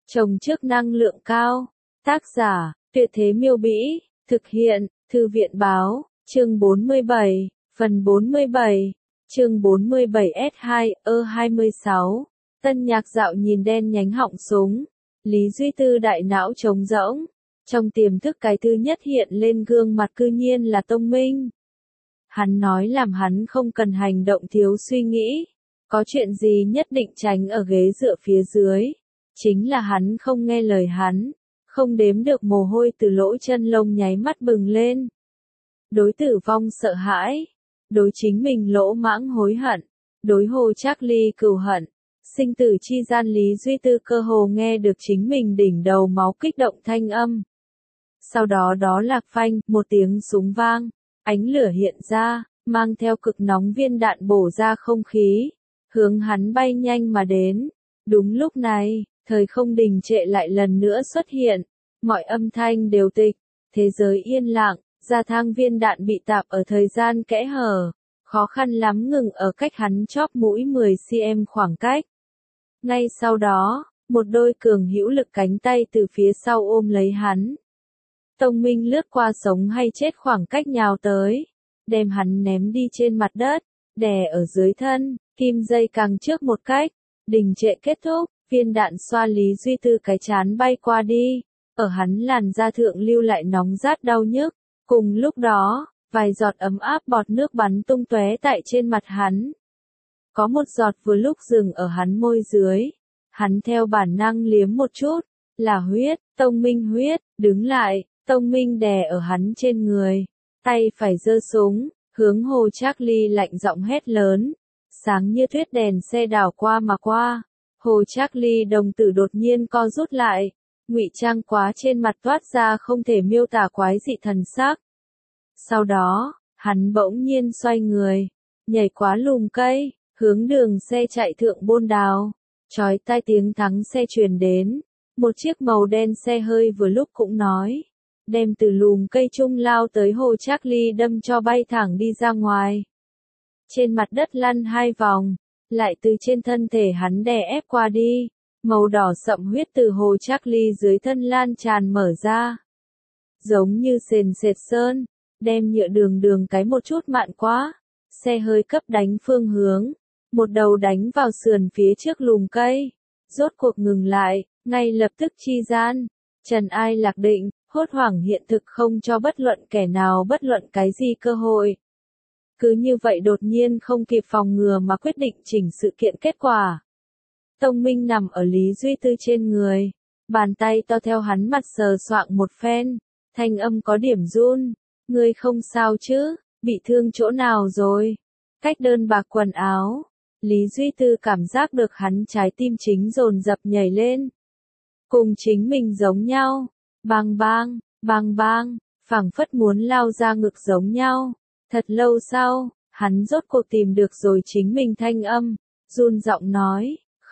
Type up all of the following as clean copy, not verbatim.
Trồng trước năng lượng cao. Tác giả, Tuyệt Thế Miêu Bĩ. Thực hiện, Thư viện Báo. Chương 47. Phần 47. Chương 47S2, 26. Tân Nhạc Dạo nhìn đen nhánh họng súng. Lý Duy Tư đại não trống rỗng. Trong tiềm thức cái thứ nhất hiện lên gương mặt cư nhiên là Tông Minh. Hắn nói làm hắn không cần hành động thiếu suy nghĩ. Có chuyện gì nhất định tránh ở ghế dựa phía dưới. Chính là hắn không nghe lời hắn. Không đếm được mồ hôi từ lỗ chân lông nháy mắt bừng lên. Đối tử vong sợ hãi. Đối chính mình lỗ mãng hối hận. Đối Hồ Trác Ly cừu hận. Sinh tử chi gian Lý Duy Tư cơ hồ nghe được chính mình đỉnh đầu máu kích động thanh âm. Sau đó đó lạc phanh, một tiếng súng vang. Ánh lửa hiện ra, mang theo cực nóng viên đạn bổ ra không khí. Hướng hắn bay nhanh mà đến. Đúng lúc này, thời không đình trệ lại lần nữa xuất hiện. Mọi âm thanh đều tịch. Thế giới yên lặng, ra thang viên đạn bị tạp ở thời gian kẽ hở. Khó khăn lắm ngừng ở cách hắn chóp mũi 10 cm khoảng cách. Ngay sau đó, một đôi cường hữu lực cánh tay từ phía sau ôm lấy hắn. Tông Minh lướt qua sống hay chết khoảng cách nhào tới, đem hắn ném đi trên mặt đất, đè ở dưới thân, kim dây càng trước một cách, đình trệ kết thúc, viên đạn xoa Lý Duy Tư cái chán bay qua đi, ở hắn làn da thượng lưu lại nóng rát đau nhức, cùng lúc đó, vài giọt ấm áp bọt nước bắn tung tóe tại trên mặt hắn. Có một giọt vừa lúc dừng ở hắn môi dưới, hắn theo bản năng liếm một chút, là huyết, Tông Minh huyết, đứng lại. Tông Minh đè ở hắn trên người, tay phải giơ súng, hướng Hồ Trác Ly lạnh giọng hét lớn, sáng như tuyết đèn xe đảo qua mà qua. Hồ Trác Ly đồng tử đột nhiên co rút lại, ngụy trang quá trên mặt toát ra không thể miêu tả quái dị thần sắc. Sau đó, hắn bỗng nhiên xoay người, nhảy quá lùm cây, hướng đường xe chạy thượng Bôn Đào, chói tai tiếng thắng xe truyền đến, một chiếc màu đen xe hơi vừa lúc cũng nói. Đem từ lùm cây trung lao tới Hồ Trác Ly đâm cho bay thẳng đi ra ngoài. Trên mặt đất lăn 2 vòng, lại từ trên thân thể hắn đè ép qua đi, màu đỏ sậm huyết từ Hồ Trác Ly dưới thân lan tràn mở ra. Giống như sền sệt sơn, đem nhựa đường cái một chút mạn quá, xe hơi cấp đánh phương hướng, một đầu đánh vào sườn phía trước lùm cây, rốt cuộc ngừng lại, ngay lập tức chi gian, trần ai lạc định. Hốt hoảng hiện thực không cho bất luận kẻ nào bất luận cái gì cơ hội. Cứ như vậy đột nhiên không kịp phòng ngừa mà quyết định chỉnh sự kiện kết quả. Tông Minh nằm ở Lý Duy Tư trên người. Bàn tay to theo hắn mặt sờ soạng một phen. Thanh âm có điểm run. Ngươi không sao chứ, bị thương chỗ nào rồi? Cách đơn bạc quần áo. Lý Duy Tư cảm giác được hắn trái tim chính dồn dập nhảy lên. Cùng chính mình giống nhau. Bang bang, bang bang, phảng phất muốn lao ra ngực giống nhau. Thật lâu sau, hắn rốt cuộc tìm được rồi chính mình thanh âm, run giọng nói,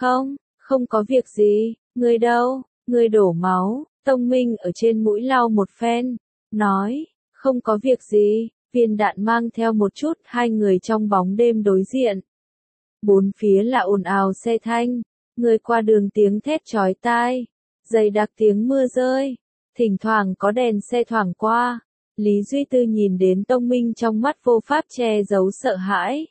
không có việc gì, ngươi đâu, ngươi đổ máu. Tông Minh ở trên mũi lau một phen, nói, không có việc gì, viên đạn mang theo một chút. Hai người trong bóng đêm đối diện. Bốn phía là ồn ào xe thanh, người qua đường tiếng thét chói tai, dày đặc tiếng mưa rơi. Thỉnh thoảng có đèn xe thoảng qua, Lý Duy Tư nhìn đến Tông Minh trong mắt vô pháp che giấu sợ hãi.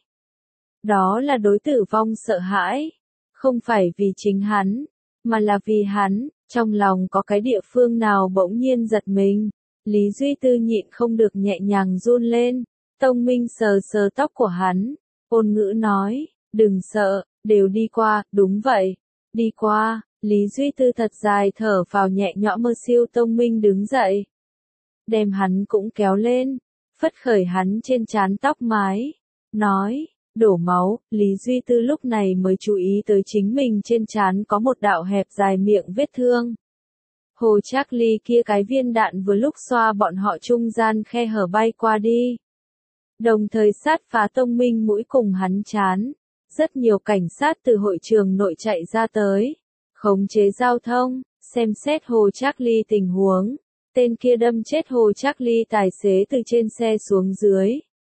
Đó là đối tử vong sợ hãi, không phải vì chính hắn, mà là vì hắn, trong lòng có cái địa phương nào bỗng nhiên giật mình. Lý Duy Tư nhịn không được nhẹ nhàng run lên, Tông Minh sờ sờ tóc của hắn, ôn ngữ nói, đừng sợ, đều đi qua, đúng vậy, đi qua. Lý Duy Tư thật dài thở vào nhẹ nhõm mơ siêu. Tông Minh đứng dậy. Đem hắn cũng kéo lên. Phất khởi hắn trên trán tóc mái. Nói, đổ máu. Lý Duy Tư lúc này mới chú ý tới chính mình trên trán có một đạo hẹp dài miệng vết thương. Hồ Trác Ly kia cái viên đạn vừa lúc xoa bọn họ trung gian khe hở bay qua đi. Đồng thời sát phá Tông Minh mũi cùng hắn trán. Rất nhiều cảnh sát từ hội trường nội chạy ra tới. Khống chế giao thông, xem xét Hồ Trác Ly tình huống. Tên kia đâm chết Hồ Trác Ly tài xế từ trên xe xuống dưới.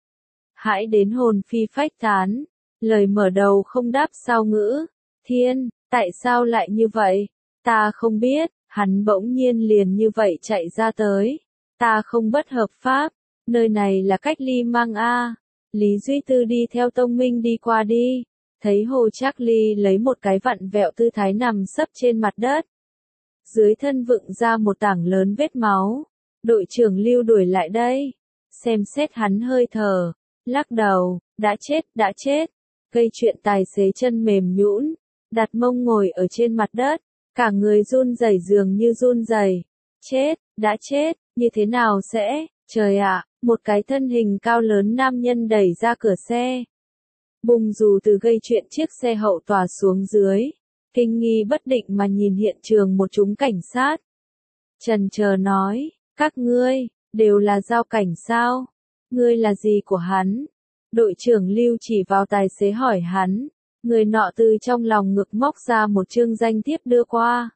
Hãi đến hồn phi phách tán, lời mở đầu không đáp sao ngữ. Thiên, tại sao lại như vậy? Ta không biết, hắn bỗng nhiên liền như vậy chạy ra tới. Ta không bất hợp pháp, nơi này là cách ly mang a. Lý Duy Tư đi theo Tông Minh đi qua đi, thấy Hồ Trác Ly lấy một cái vặn vẹo tư thái nằm sấp trên mặt đất. Dưới thân vựng ra một tảng lớn vết máu. Đội trưởng Lưu đuổi lại đây, xem xét hắn hơi thở, lắc đầu, đã chết, gây chuyện tài xế chân mềm nhũn, đặt mông ngồi ở trên mặt đất, cả người run rẩy dường như run rẩy. Đã chết, như thế nào sẽ, trời ạ, một cái thân hình cao lớn nam nhân đẩy ra cửa xe. Bùng dù từ gây chuyện chiếc xe hậu tòa xuống dưới, kinh nghi bất định mà nhìn hiện trường một chúng cảnh sát. Chần chờ nói, các ngươi, đều là giao cảnh sao? Ngươi là gì của hắn? Đội trưởng Lưu chỉ vào tài xế hỏi hắn, người nọ từ trong lòng ngực móc ra một chương danh thiếp đưa qua.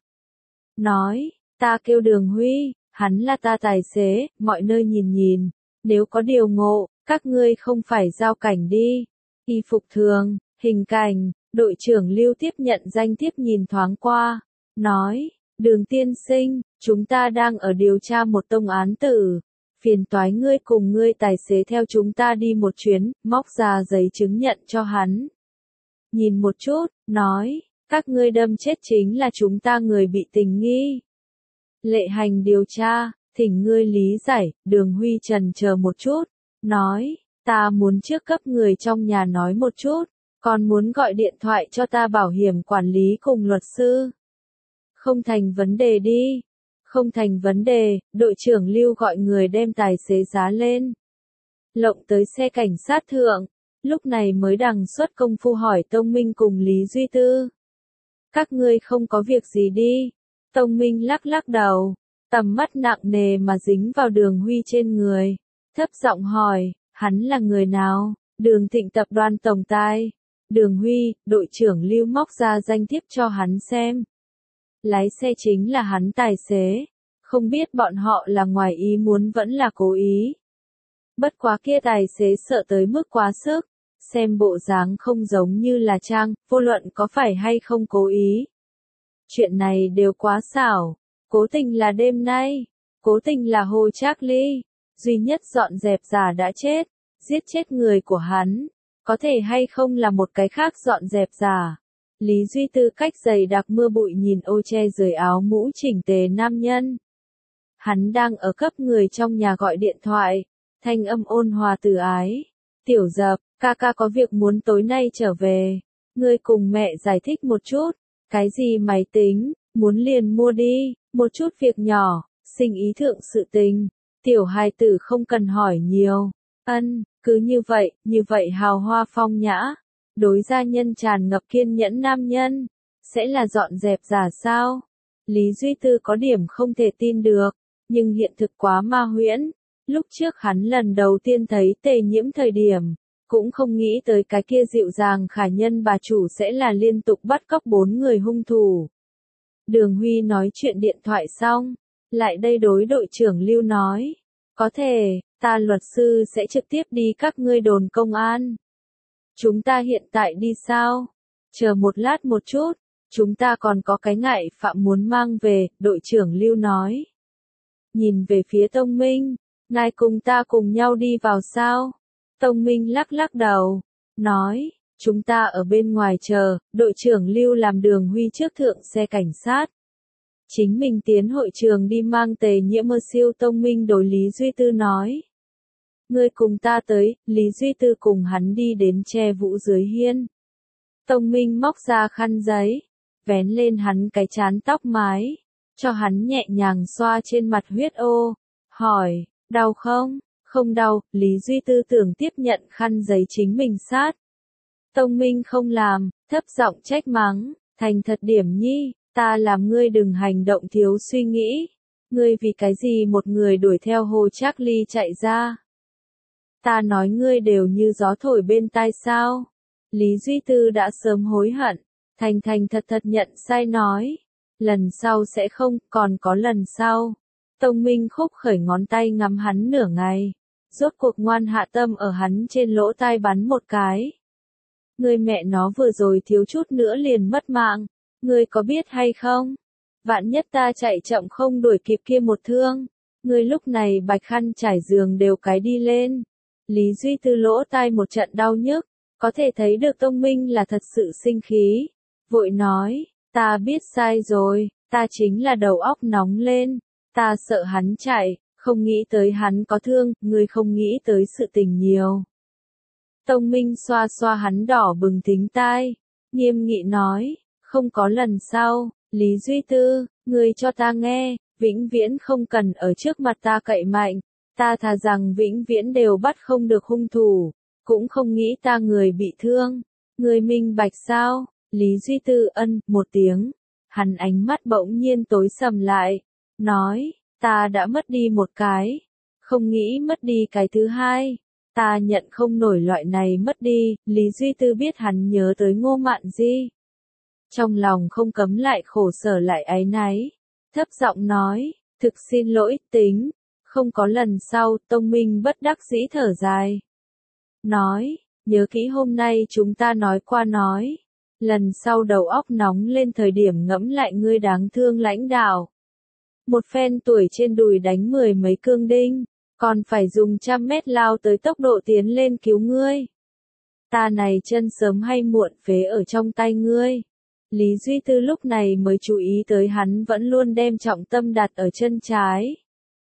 Nói, ta kêu Đường Huy, hắn là ta tài xế, mọi nơi nhìn nhìn, nếu có điều ngộ, các ngươi không phải giao cảnh đi. Y phục thường, hình cảnh, đội trưởng Lưu tiếp nhận danh thiếp nhìn thoáng qua, nói, Đường tiên sinh, chúng ta đang ở điều tra một tông án tử. Phiền toái ngươi cùng ngươi tài xế theo chúng ta đi một chuyến, móc ra giấy chứng nhận cho hắn. Nhìn một chút, nói, các ngươi đâm chết chính là chúng ta người bị tình nghi. Lệ hành điều tra, thỉnh ngươi lý giải, Đường Huy chần chờ một chút, nói, ta muốn trước cấp người trong nhà nói một chút, còn muốn gọi điện thoại cho ta bảo hiểm quản lý cùng luật sư. Không thành vấn đề đi. Không thành vấn đề, đội trưởng Lưu gọi người đem tài xế giá lên. Lộng tới xe cảnh sát thượng, lúc này mới đằng xuất công phu hỏi Tông Minh cùng Lý Duy Tư. Các ngươi không có việc gì đi. Tông Minh lắc đầu, tầm mắt nặng nề mà dính vào Đường Huy trên người. Thấp giọng hỏi, hắn là người nào? Đường Thịnh tập đoàn tổng tài. Đường Huy, đội trưởng Lưu móc ra danh thiếp cho hắn xem. Lái xe chính là hắn tài xế, không biết bọn họ là ngoài ý muốn vẫn là cố ý. Bất quá kia tài xế sợ tới mức quá sức, xem bộ dáng không giống như là trang, vô luận có phải hay không cố ý. Chuyện này đều quá xảo, cố tình là đêm nay, cố tình là Hồ Trác Ly, duy nhất dọn dẹp giả đã chết, giết chết người của hắn, có thể hay không là một cái khác dọn dẹp giả. Lý Duy Tư cách dày đặc mưa bụi nhìn ô che dưới áo mũ chỉnh tề nam nhân. Hắn đang ở cấp người trong nhà gọi điện thoại, thanh âm ôn hòa từ ái. Tiểu Dập, ca ca có việc muốn tối nay trở về. Ngươi cùng mẹ giải thích một chút. Cái gì máy tính, muốn liền mua đi, một chút việc nhỏ, sinh ý thượng sự tình. Tiểu hài tử không cần hỏi nhiều. Cứ như vậy hào hoa phong nhã. Đối gia nhân tràn ngập kiên nhẫn nam nhân, sẽ là dọn dẹp giả sao? Lý Duy Tư có điểm không thể tin được, nhưng hiện thực quá ma huyễn. Lúc trước hắn lần đầu tiên thấy Tề Nhiễm thời điểm, cũng không nghĩ tới cái kia dịu dàng khả nhân bà chủ sẽ là liên tục bắt cóc 4 người hung thủ. Đường Huy nói chuyện điện thoại xong, lại đây đối đội trưởng Lưu nói, có thể, ta luật sư sẽ trực tiếp đi các ngươi đồn công an. Chúng ta hiện tại đi sao? Chờ một lát một chút, chúng ta còn có cái ngại phạm muốn mang về, đội trưởng Lưu nói. Nhìn về phía Tông Minh, ngài cùng ta cùng nhau đi vào sao? Tông Minh lắc đầu, nói, chúng ta ở bên ngoài chờ, đội trưởng Lưu làm Đường Huy trước thượng xe cảnh sát. Chính mình tiến hội trường đi mang Tề Nhiễm mơ siêu. Tông Minh đối Lý Duy Tư nói. Ngươi cùng ta tới, Lý Duy Tư cùng hắn đi đến che vũ dưới hiên. Tông Minh móc ra khăn giấy, vén lên hắn cái chán tóc mái, cho hắn nhẹ nhàng xoa trên mặt huyết ô, hỏi, đau không? Không đau, Lý Duy Tư tưởng tiếp nhận khăn giấy chính mình sát. Tông Minh không làm, thấp giọng trách mắng, thành thật điểm nhi, ta làm ngươi đừng hành động thiếu suy nghĩ. Ngươi vì cái gì một người đuổi theo Hồ Trác Ly chạy ra? Ta nói ngươi đều như gió thổi bên tai sao? Lý Duy Tư đã sớm hối hận, thành thật nhận sai nói. Lần sau sẽ không, còn có lần sau. Tông Minh khúc khởi ngón tay ngắm hắn nửa ngày. Rốt cuộc ngoan hạ tâm ở hắn trên lỗ tai bắn một cái. Ngươi mẹ nó vừa rồi thiếu chút nữa liền mất mạng. Ngươi có biết hay không? vạn nhất ta chạy chậm không đuổi kịp kia một thương. Ngươi lúc này bạch khăn trải giường đều cái đi lên. Lý Duy Tư lỗ tai một trận đau nhức, có thể thấy được Tông Minh là thật sự sinh khí. Vội nói, ta biết sai rồi, ta chính là đầu óc nóng lên, ta sợ hắn chạy, không nghĩ tới hắn có thương, ngươi không nghĩ tới sự tình nhiều. Tông Minh xoa xoa hắn đỏ bừng thính tai, nghiêm nghị nói, không có lần sau, Lý Duy Tư, ngươi cho ta nghe, vĩnh viễn không cần ở trước mặt ta cậy mạnh, ta thà rằng vĩnh viễn đều bắt không được hung thủ, cũng không nghĩ ta người bị thương, ngươi minh bạch sao? Lý Duy Tư ân một tiếng, hắn ánh mắt bỗng nhiên tối sầm lại, nói, ta đã mất đi một cái, không nghĩ mất đi cái thứ hai, ta nhận không nổi loại này mất đi. Lý Duy Tư biết hắn nhớ tới Ngô Mạn Di, trong lòng không cấm lại khổ sở lại áy náy, thấp giọng nói, thực xin lỗi, tính, không có lần sau. Tông Minh bất đắc dĩ thở dài, nói, nhớ kỹ hôm nay chúng ta nói qua nói, lần sau đầu óc nóng lên thời điểm ngẫm lại ngươi đáng thương lãnh đạo. Một phen tuổi trên đùi đánh 10 mấy cương đinh, còn phải dùng 100 mét lao tới tốc độ tiến lên cứu ngươi. Ta này chân sớm hay muộn phế ở trong tay ngươi. Lý Duy Tư lúc này mới chú ý tới hắn vẫn luôn đem trọng tâm đặt ở chân trái.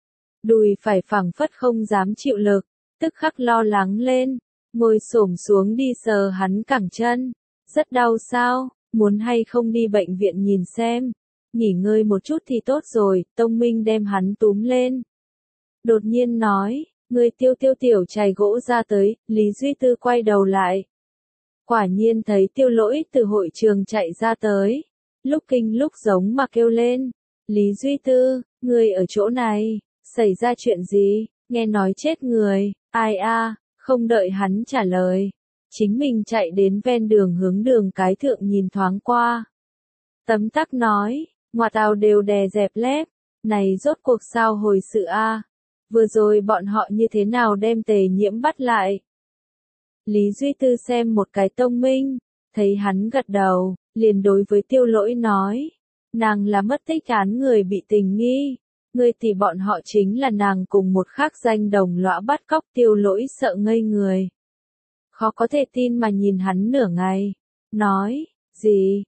Đùi phải phẳng phất không dám chịu lực, tức khắc lo lắng lên, ngồi xổm xuống đi sờ hắn cẳng chân. Rất đau sao, muốn hay không đi bệnh viện nhìn xem, nghỉ ngơi một chút thì tốt rồi. Tông Minh đem hắn túm lên, đột nhiên nói, ngươi tiêu tiểu chày gỗ ra tới. Lý Duy Tư quay đầu lại, quả nhiên thấy Tiêu Lỗi từ hội trường chạy ra tới, lúc kinh lúc giống mà kêu lên, Lý Duy Tư, ngươi ở chỗ này, xảy ra chuyện gì, nghe nói chết người, ai a? Không đợi hắn trả lời, chính mình chạy đến ven đường hướng đường cái thượng nhìn thoáng qua. Tấm tắc nói, ngoại tàu đều đè dẹp lép, này rốt cuộc sao hồi sự a? Vừa rồi bọn họ như thế nào đem Tề Nhiễm bắt lại? Lý Duy Tư xem một cái Tông Minh, thấy hắn gật đầu, liền đối với Tiêu Lỗi nói, nàng là mất tích án người bị tình nghi, người thì bọn họ chính là nàng cùng một khác danh đồng lõa bắt cóc. Tiêu Lỗi sợ ngây người, khó có thể tin mà nhìn hắn nửa ngày, nói, gì,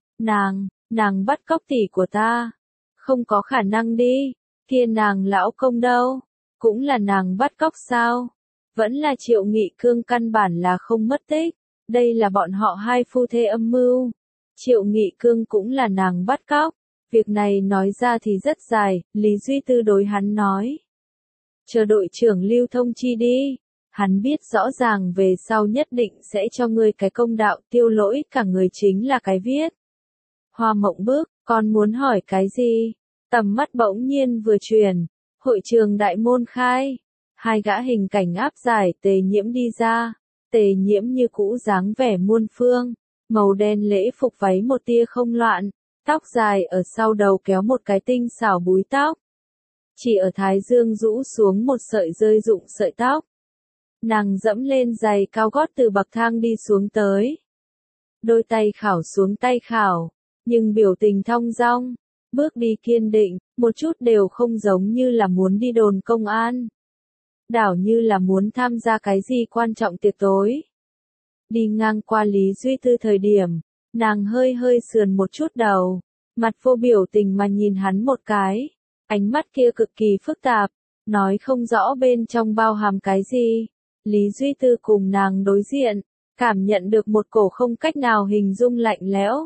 nàng bắt cóc tỷ của ta, không có khả năng đi, kia nàng lão công đâu, cũng là nàng bắt cóc sao? Vẫn là Triệu Nghị Cương căn bản là không mất tích, đây là bọn họ hai phu thê âm mưu. Triệu Nghị Cương cũng là nàng bắt cóc, việc này nói ra thì rất dài. Lý Duy Tư đối hắn nói, chờ đội trưởng Lưu thông chi đi, hắn biết rõ ràng về sau nhất định sẽ cho ngươi cái công đạo. Tiêu Lỗi cả người chính là cái viết hoa mộng bức, còn muốn hỏi cái gì? Tầm mắt bỗng nhiên vừa chuyển, hội trường đại môn khai, hai gã hình cảnh áp giải Tề Nhiễm đi ra. Tề Nhiễm như cũ dáng vẻ muôn phương, màu đen lễ phục váy một tia không loạn, tóc dài ở sau đầu kéo một cái tinh xảo búi tóc, chỉ ở thái dương rũ xuống một sợi rơi rụng sợi tóc. Nàng dẫm lên giày cao gót từ bậc thang đi xuống tới, đôi tay khảo xuống tay khảo, nhưng biểu tình thong dong, bước đi kiên định, một chút đều không giống như là muốn đi đồn công an, đảo như là muốn tham gia cái gì quan trọng tiệc tối. Đi ngang qua Lý Duy Tư thời điểm, nàng hơi sườn một chút đầu, mặt vô biểu tình mà nhìn hắn một cái, ánh mắt kia cực kỳ phức tạp, nói không rõ bên trong bao hàm cái gì. Lý Duy Tư cùng nàng đối diện, cảm nhận được một cổ không cách nào hình dung lạnh lẽo,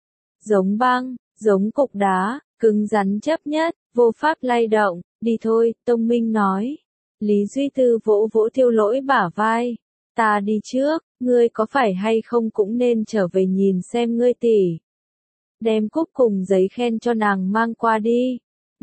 giống băng, giống cục đá, cứng rắn chấp nhất, vô pháp lay động. Đi thôi, Tông Minh nói. Lý Duy Tư vỗ vỗ Tiêu Lỗi bả vai, ta đi trước, ngươi có phải hay không cũng nên trở về nhìn xem ngươi tỷ. Đem cúp cùng giấy khen cho nàng mang qua đi.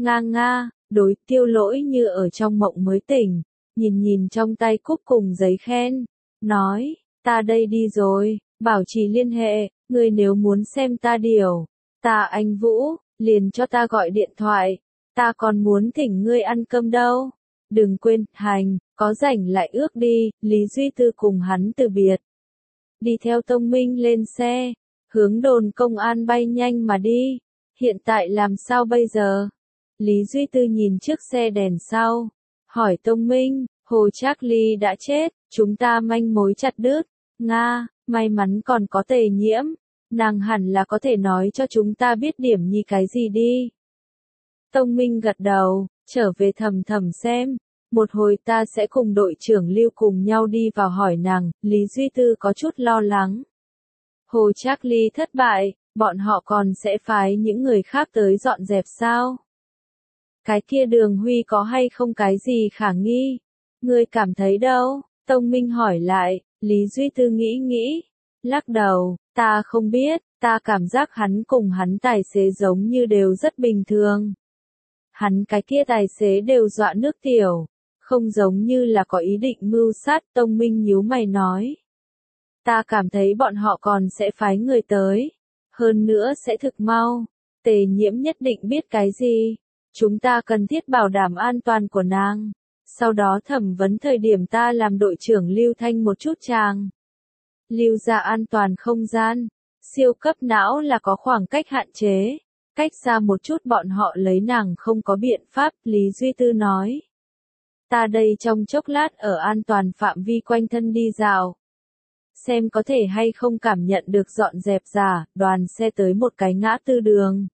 Nga, đối. Tiêu Lỗi như ở trong mộng mới tỉnh, nhìn trong tay cúp cùng giấy khen, nói, ta đây đi rồi, bảo trì liên hệ, ngươi nếu muốn xem ta điều, ta anh Vũ, liền cho ta gọi điện thoại, ta còn muốn thỉnh ngươi ăn cơm đâu. Đừng quên, hành, có rảnh lại ước đi. Lý Duy Tư cùng hắn từ biệt, đi theo Tông Minh lên xe, hướng đồn công an bay nhanh mà đi. Hiện tại làm sao bây giờ? Lý Duy Tư nhìn trước xe đèn sau. Hỏi Tông Minh, Hồ Trác Ly đã chết, chúng ta manh mối chặt đứt. Nga, may mắn còn có Tề Nhiễm. Nàng hẳn là có thể nói cho chúng ta biết điểm nhi cái gì đi. Tông Minh gật đầu, trở về thầm thầm xem. Một hồi ta sẽ cùng đội trưởng Lưu cùng nhau đi vào hỏi nàng. Lý Duy Tư có chút lo lắng. Hồ Trác Ly thất bại, bọn họ còn sẽ phái những người khác tới dọn dẹp sao? Cái kia Đường Huy có hay không cái gì khả nghi? Ngươi cảm thấy đâu? Tông Minh hỏi lại. Lý Duy Tư nghĩ nghĩ. Lắc đầu, ta không biết, ta cảm giác hắn cùng hắn tài xế giống như đều rất bình thường. Hắn cái kia tài xế đều dọa nước tiểu, không giống như là có ý định mưu sát. Tông Minh nhíu mày nói. Ta cảm thấy bọn họ còn sẽ phái người tới. Hơn nữa sẽ thực mau. Tề Nhiễm nhất định biết cái gì. Chúng ta cần thiết bảo đảm an toàn của nàng. Sau đó thẩm vấn thời điểm ta làm đội trưởng Lưu Thanh một chút chàng. Lưu ra an toàn không gian. Siêu cấp não là có khoảng cách hạn chế. Cách xa một chút bọn họ lấy nàng không có biện pháp, Lý Duy Tư nói. Ta đây trong chốc lát ở an toàn phạm vi quanh thân đi dạo. Xem có thể hay không cảm nhận được dọn dẹp giả, đoàn xe tới một cái ngã tư đường.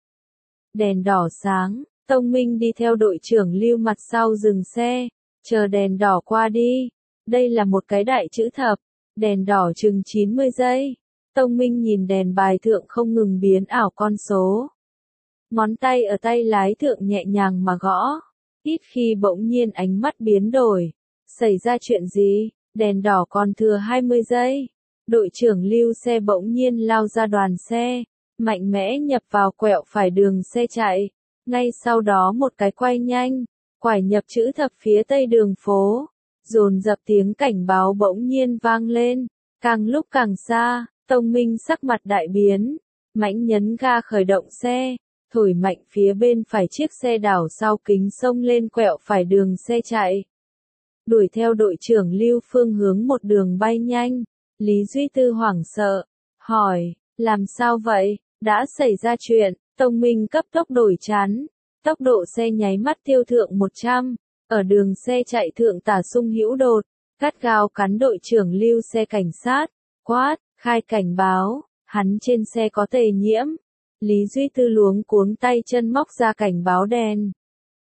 Đèn đỏ sáng, Tông Minh đi theo đội trưởng Lưu mặt sau dừng xe, chờ đèn đỏ qua đi. Đây là một cái đại chữ thập, đèn đỏ chừng 90 giây. Tông Minh nhìn đèn bài thượng không ngừng biến ảo con số. Ngón tay ở tay lái thượng nhẹ nhàng mà gõ. Ít khi bỗng nhiên ánh mắt biến đổi. Xảy ra chuyện gì? Đèn đỏ còn thừa 20 giây. Đội trưởng Lưu xe bỗng nhiên lao ra đoàn xe, mạnh mẽ nhập vào quẹo phải đường xe chạy. Ngay sau đó một cái quay nhanh, quải nhập chữ thập phía tây đường phố. Dồn dập tiếng cảnh báo bỗng nhiên vang lên, càng lúc càng xa. Tông Minh sắc mặt đại biến, mãnh nhấn ga khởi động xe, thổi mạnh phía bên phải chiếc xe đảo sau kính xông lên quẹo phải đường xe chạy. Đuổi theo đội trưởng Lưu phương hướng một đường bay nhanh. Lý Duy Tư hoảng sợ, hỏi, làm sao vậy, đã xảy ra chuyện. Tông Minh cấp tốc đổi chắn, tốc độ xe nháy mắt tiêu thượng 100, ở đường xe chạy thượng tả sung hữu đột, gắt gao cắn đội trưởng Lưu xe cảnh sát, quát, khai cảnh báo, hắn trên xe có Tề Nhiễm. Lý Duy Tư luống cuống tay chân móc ra cảnh báo đèn.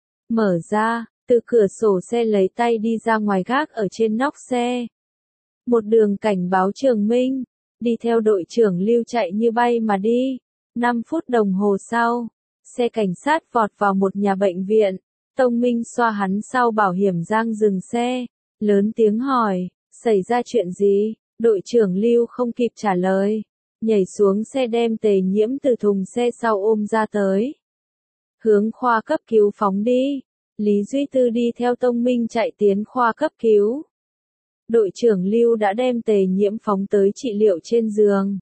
Mở ra, từ cửa sổ xe lấy tay đi ra ngoài gác ở trên nóc xe. Một đường cảnh báo Trường Minh, đi theo đội trưởng Lưu chạy như bay mà đi. 5 phút đồng hồ sau, xe cảnh sát vọt vào một nhà bệnh viện. Tông Minh xoa hắn sau bảo hiểm giang dừng xe, lớn tiếng hỏi, xảy ra chuyện gì? Đội trưởng Lưu không kịp trả lời, nhảy xuống xe đem Tề Nhiễm từ thùng xe sau ôm ra tới. Hướng khoa cấp cứu phóng đi. Lý Duy Tư đi theo Tông Minh chạy tiến khoa cấp cứu. Đội trưởng Lưu đã đem Tề Nhiễm phóng tới trị liệu trên giường.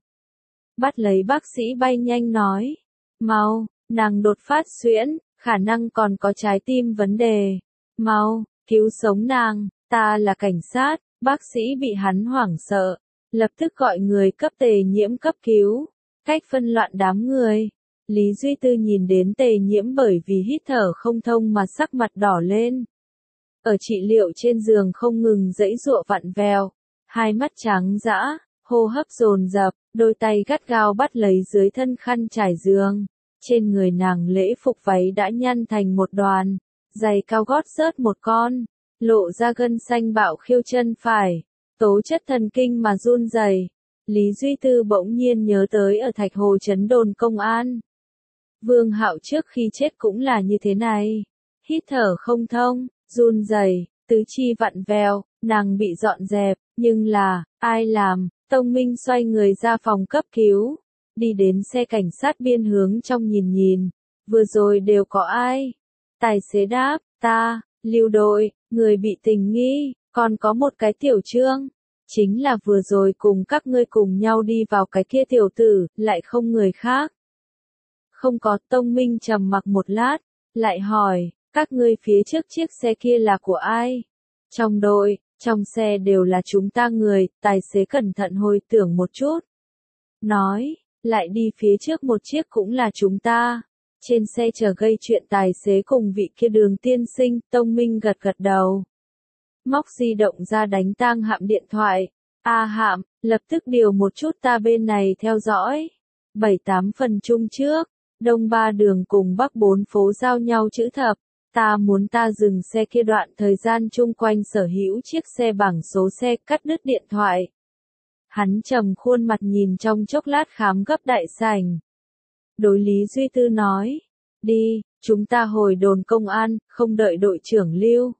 Bắt lấy bác sĩ bay nhanh nói. Mau, nàng đột phát suyễn, khả năng còn có trái tim vấn đề. Mau, cứu sống nàng, ta là cảnh sát. Bác sĩ bị hắn hoảng sợ, lập tức gọi người cấp Tề Nhiễm cấp cứu. Cách phân loạn đám người. Lý Duy Tư nhìn đến Tề Nhiễm bởi vì hít thở không thông mà sắc mặt đỏ lên. Ở trị liệu trên giường không ngừng giãy giụa vặn vẹo, hai mắt trắng dã, hô hấp dồn dập, đôi tay gắt gao bắt lấy dưới thân khăn trải giường. Trên người nàng lễ phục váy đã nhăn thành một đoàn, giày cao gót rớt một con, lộ ra gân xanh bạo khiêu chân phải, tố chất thần kinh mà run rẩy. Lý Duy Tư bỗng nhiên nhớ tới ở Thạch Hồ trấn đồn công an. Vương Hạo trước khi chết cũng là như thế này, hít thở không thông, run rẩy, tứ chi vặn vẹo, nàng bị dọn dẹp, nhưng là, ai làm? Tông Minh xoay người ra phòng cấp cứu, đi đến xe cảnh sát biên hướng trong nhìn nhìn, vừa rồi đều có ai? Tài xế đáp, ta, Lưu đội, người bị tình nghi, còn có một cái tiểu Trương, chính là vừa rồi cùng các ngươi cùng nhau đi vào cái kia tiểu tử, lại không người khác. Không có. Tông Minh trầm mặc một lát, lại hỏi, các ngươi phía trước chiếc xe kia là của ai? Trong đội, trong xe đều là chúng ta người. Tài xế cẩn thận hồi tưởng một chút. Nói, lại đi phía trước một chiếc cũng là chúng ta. Trên xe chờ gây chuyện tài xế cùng vị kia Đường tiên sinh, Tông Minh gật gật đầu. Móc di động ra đánh tang Hạm điện thoại. Hạm, lập tức điều một chút ta bên này theo dõi. 7-8 phần chung trước, Đông 3 đường cùng Bắc 4 phố giao nhau chữ thập. Ta muốn ta dừng xe kia đoạn thời gian chung quanh sở hữu chiếc xe bảng số xe cắt đứt điện thoại. Hắn trầm khuôn mặt nhìn trong chốc lát khám gấp đại sảnh. Đối Lý Duy Tư nói, đi, chúng ta hồi đồn công an, không đợi đội trưởng Lưu.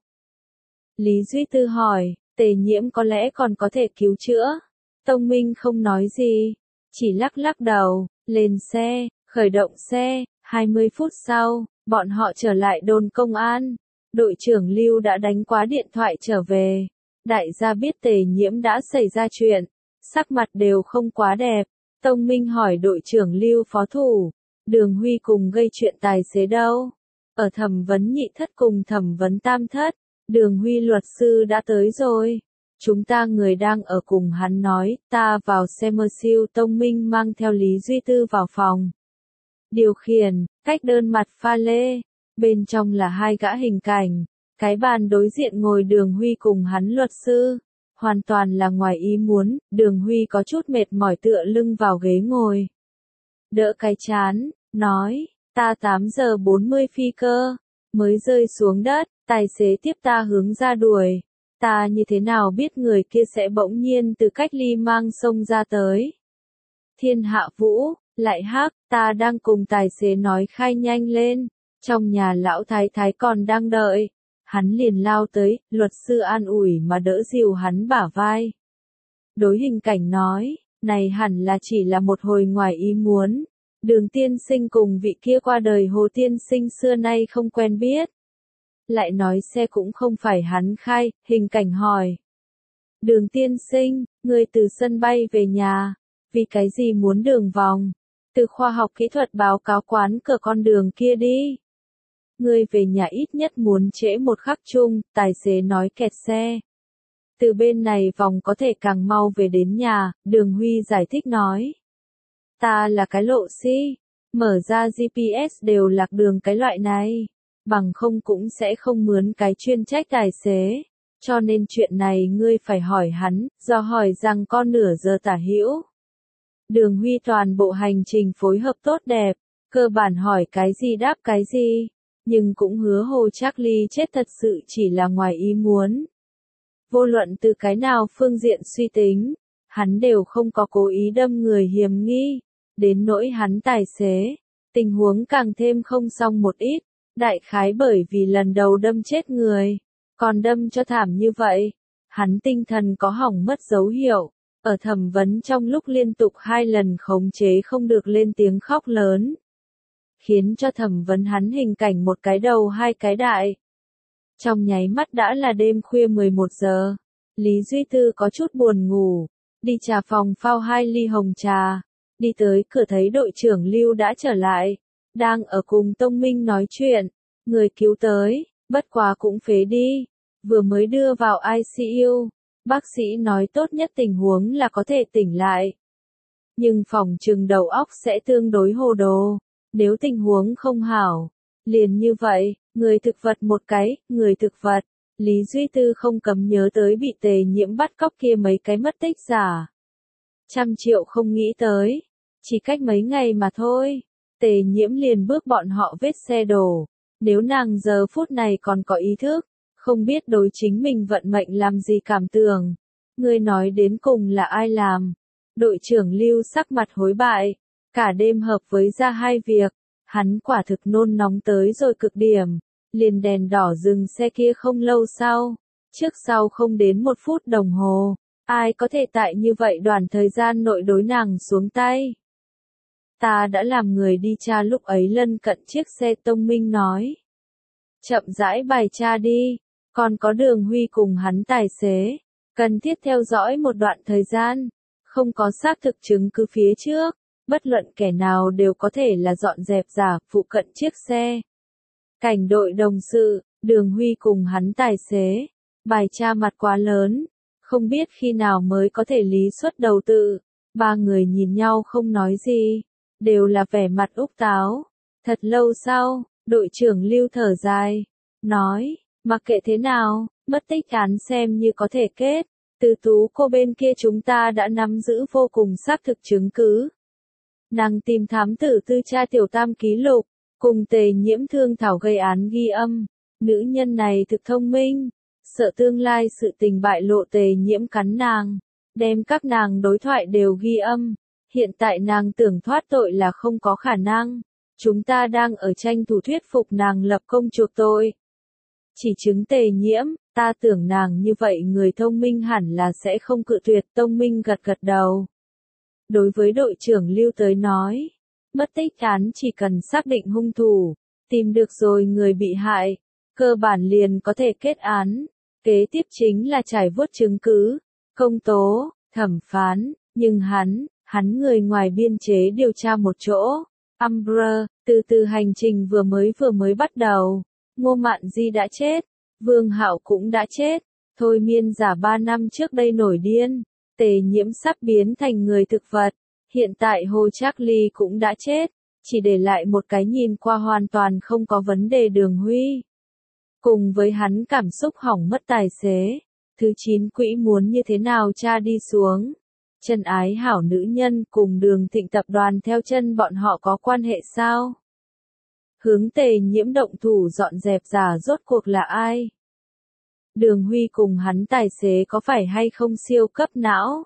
Lý Duy Tư hỏi, Tề Nhiễm có lẽ còn có thể cứu chữa. Tông Minh không nói gì, chỉ lắc lắc đầu, lên xe, khởi động xe. 20 phút sau, bọn họ trở lại đồn công an. Đội trưởng Lưu đã đánh quá điện thoại trở về. Đại gia biết Tề Nhiễm đã xảy ra chuyện, sắc mặt đều không quá đẹp. Tông Minh hỏi đội trưởng Lưu phó thủ, Đường Huy cùng gây chuyện tài xế đâu? Ở thẩm vấn nhị thất cùng thẩm vấn tam thất, Đường Huy luật sư đã tới rồi. Chúng ta người đang ở cùng hắn nói, ta vào xe Mercedes. Tông Minh mang theo Lý Duy Tư vào phòng. Điều khiển, cách đơn mặt pha lê, bên trong là hai gã hình cảnh, cái bàn đối diện ngồi Đường Huy cùng hắn luật sư. Hoàn toàn là ngoài ý muốn, Đường Huy có chút mệt mỏi tựa lưng vào ghế ngồi. Đỡ cái chán, nói, ta 8 giờ 40 phi cơ, mới rơi xuống đất, tài xế tiếp ta hướng ra đuổi. Ta như thế nào biết người kia sẽ bỗng nhiên từ cách ly mang sông ra tới. Thiên Hạ Vũ, lại hắc, ta đang cùng tài xế nói khai nhanh lên, trong nhà lão thái thái còn đang đợi. Hắn liền lao tới, luật sư an ủi mà đỡ dìu hắn bả vai. Đối hình cảnh nói, này hẳn là chỉ là một hồi ngoài ý muốn. Đường tiên sinh cùng vị kia qua đời Hồ tiên sinh xưa nay không quen biết. Lại nói xe cũng không phải hắn khai, hình cảnh hỏi. Đường tiên sinh, người từ sân bay về nhà, vì cái gì muốn đường vòng? Từ khoa học kỹ thuật báo cáo quán cửa con đường kia đi. Người về nhà ít nhất muốn trễ một khắc chung, tài xế nói kẹt xe. Từ bên này vòng có thể càng mau về đến nhà, Đường Huy giải thích nói. Ta là cái lộ si, mở ra GPS đều lạc đường cái loại này, bằng không cũng sẽ không mướn cái chuyên trách tài xế. Cho nên chuyện này ngươi phải hỏi hắn, do hỏi rằng con nửa giờ tả hữu. Đường Huy toàn bộ hành trình phối hợp tốt đẹp, cơ bản hỏi cái gì đáp cái gì. Nhưng cũng hứa Hồ Charlie chết thật sự chỉ là ngoài ý muốn. Vô luận từ cái nào phương diện suy tính, hắn đều không có cố ý đâm người hiểm nghi. Đến nỗi hắn tài xế, tình huống càng thêm không xong một ít, đại khái bởi vì lần đầu đâm chết người, còn đâm cho thảm như vậy. Hắn tinh thần có hỏng mất dấu hiệu, ở thẩm vấn trong lúc liên tục 2 lần khống chế không được lên tiếng khóc lớn. Khiến cho thẩm vấn hắn hình cảnh một cái đầu 2 cái đại. Trong nháy mắt đã là đêm khuya 11 giờ, Lý Duy Tư có chút buồn ngủ, đi trà phòng phao 2 ly hồng trà, đi tới cửa thấy đội trưởng Lưu đã trở lại, đang ở cùng Tông Minh nói chuyện, người cứu tới, bất quá cũng phế đi, vừa mới đưa vào ICU, bác sĩ nói tốt nhất tình huống là có thể tỉnh lại. Nhưng phòng trừng đầu óc sẽ tương đối hồ đồ. Nếu tình huống không hảo, liền như vậy, người thực vật một cái, người thực vật, Lý Duy Tư không cấm nhớ tới bị Tề Nhiễm bắt cóc kia mấy cái mất tích giả. 100 triệu không nghĩ tới, chỉ cách mấy ngày mà thôi, Tề Nhiễm liền bước bọn họ vết xe đổ, nếu nàng giờ phút này còn có ý thức, không biết đối chính mình vận mệnh làm gì cảm tưởng. Người nói đến cùng là ai làm? Đội trưởng Lưu sắc mặt hối bại. Cả đêm hợp với ra 2 việc, hắn quả thực nôn nóng tới rồi cực điểm, liền đèn đỏ dừng xe kia không lâu sau, trước sau không đến 1 phút đồng hồ, ai có thể tại như vậy đoạn thời gian nội đối nàng xuống tay. Ta đã làm người đi tra lúc ấy lân cận chiếc xe. Tông Minh nói. Chậm rãi bài tra đi, còn có Đường Huy cùng hắn tài xế, cần thiết theo dõi một đoạn thời gian, không có xác thực chứng cứ phía trước. Bất luận kẻ nào đều có thể là dọn dẹp giả phụ cận chiếc xe. Cảnh đội đồng sự, Đường Huy cùng hắn tài xế, bài tra mặt quá lớn, không biết khi nào mới có thể lý xuất đầu tự. 3 người nhìn nhau không nói gì, đều là vẻ mặt úc táo. Thật lâu sau, đội trưởng Lưu thở dài, nói, mặc kệ thế nào, mất tích án xem như có thể kết. Từ Tú cô bên kia chúng ta đã nắm giữ vô cùng xác thực chứng cứ. Nàng tìm thám tử tư tra tiểu tam ký lục, cùng Tề Nhiễm thương thảo gây án ghi âm. Nữ nhân này thực thông minh, sợ tương lai sự tình bại lộ Tề Nhiễm cắn nàng, đem các nàng đối thoại đều ghi âm. Hiện tại nàng tưởng thoát tội là không có khả năng. Chúng ta đang ở tranh thủ thuyết phục nàng lập công chuộc tội. Chỉ chứng Tề Nhiễm, ta tưởng nàng như vậy người thông minh hẳn là sẽ không cự tuyệt. Tông Minh gật gật đầu. Đối với đội trưởng Lưu tới nói, mất tích án chỉ cần xác định hung thủ, tìm được rồi người bị hại, cơ bản liền có thể kết án. Kế tiếp chính là trải vuốt chứng cứ, công tố, thẩm phán, nhưng hắn người ngoài biên chế điều tra một chỗ. Amber, từ hành trình vừa mới bắt đầu, Ngô Mạn Di đã chết, Vương Hạo cũng đã chết, Thôi Miên Giả 3 năm trước đây nổi điên, Tề Nhiễm sắp biến thành người thực vật, hiện tại Hồ Trác Ly cũng đã chết, chỉ để lại một cái nhìn qua hoàn toàn không có vấn đề Đường Huy. Cùng với hắn cảm xúc hỏng mất tài xế, thứ 9 quỹ muốn như thế nào tra đi xuống. Chân ái hảo nữ nhân cùng Đường Thịnh tập đoàn theo chân bọn họ có quan hệ sao? Hướng Tề Nhiễm động thủ dọn dẹp giả rốt cuộc là ai? Đường Huy cùng hắn tài xế có phải hay không siêu cấp não?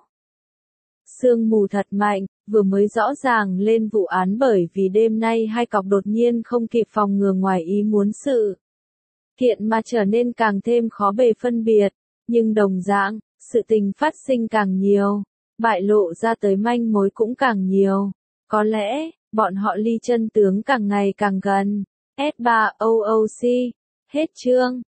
Sương mù thật mạnh, vừa mới rõ ràng lên vụ án bởi vì đêm nay hai cọc đột nhiên không kịp phòng ngừa ngoài ý muốn sự kiện mà trở nên càng thêm khó bề phân biệt, nhưng đồng dạng, sự tình phát sinh càng nhiều, bại lộ ra tới manh mối cũng càng nhiều. Có lẽ, bọn họ ly chân tướng càng ngày càng gần. S3 OOC. Hết chương.